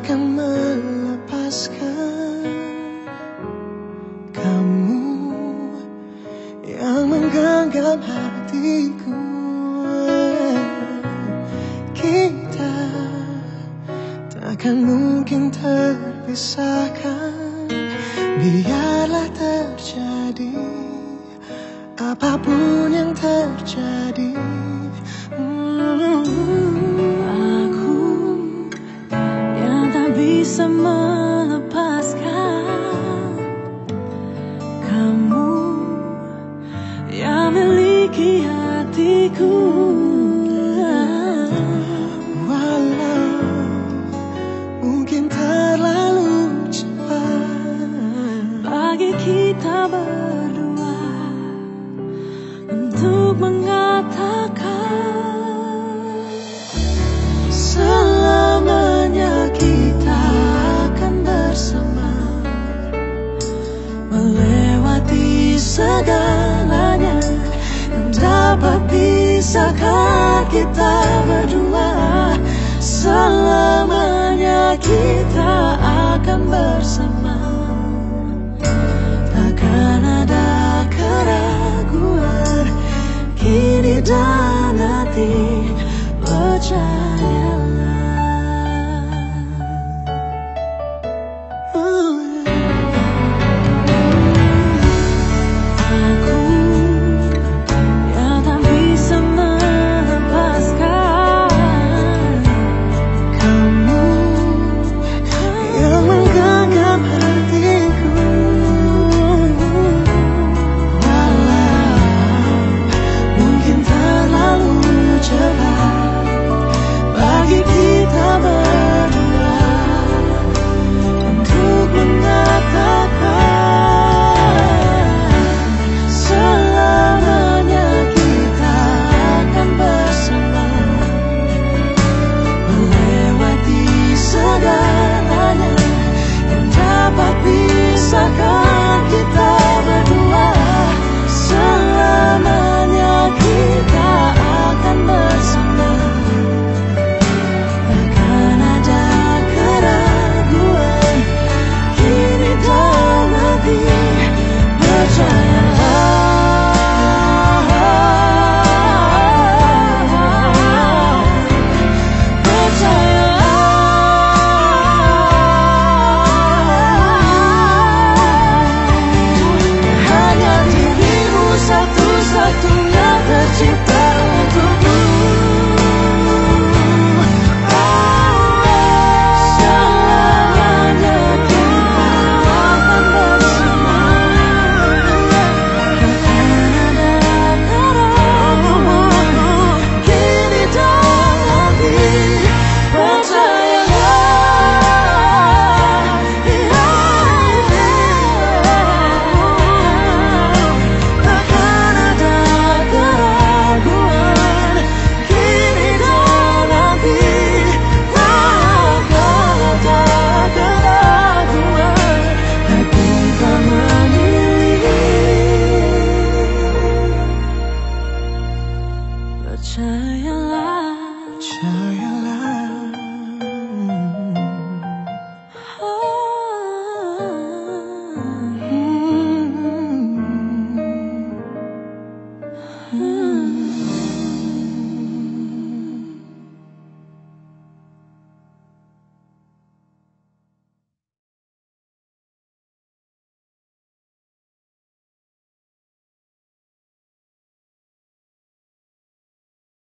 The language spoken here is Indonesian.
akan melepaskan kamu yang menggenggam hatiku. Kita takkan mungkin terpisahkan, biarlah terjadi apapun yang terjadi. Aku yang tak bisa melepaskan kamu yang miliki hatiku. Walau mungkin terlalu cepat bagi kita berdua untuk mengatakan selamanya kita akan bersama, melewati segalanya yang dapat pisahkan kita berdua. Selamanya kita akan bersama, takkan ada keraguan kini dan nanti, percayalah. aku yang tak bisa melepaskan Kamu yang menggenggam hatiku. Walau mungkin terlalu cepat bagi kita berdua untuk mengatakan selamanya kita akan bersama, melewati segalanya yang dapat pisahkan kita berdua. Selamanya kita akan bersama, takkan ada keraguan kini dan nanti, hanya dirimu satu-satunya tercipta untukku. Selamanya kita akan bersama, takkan ada keraguan kini dan nanti, percayalah. Takkan ada keraguan kini dan nanti, takkan ada keraguan aku tak memilih. percayalah. Percaya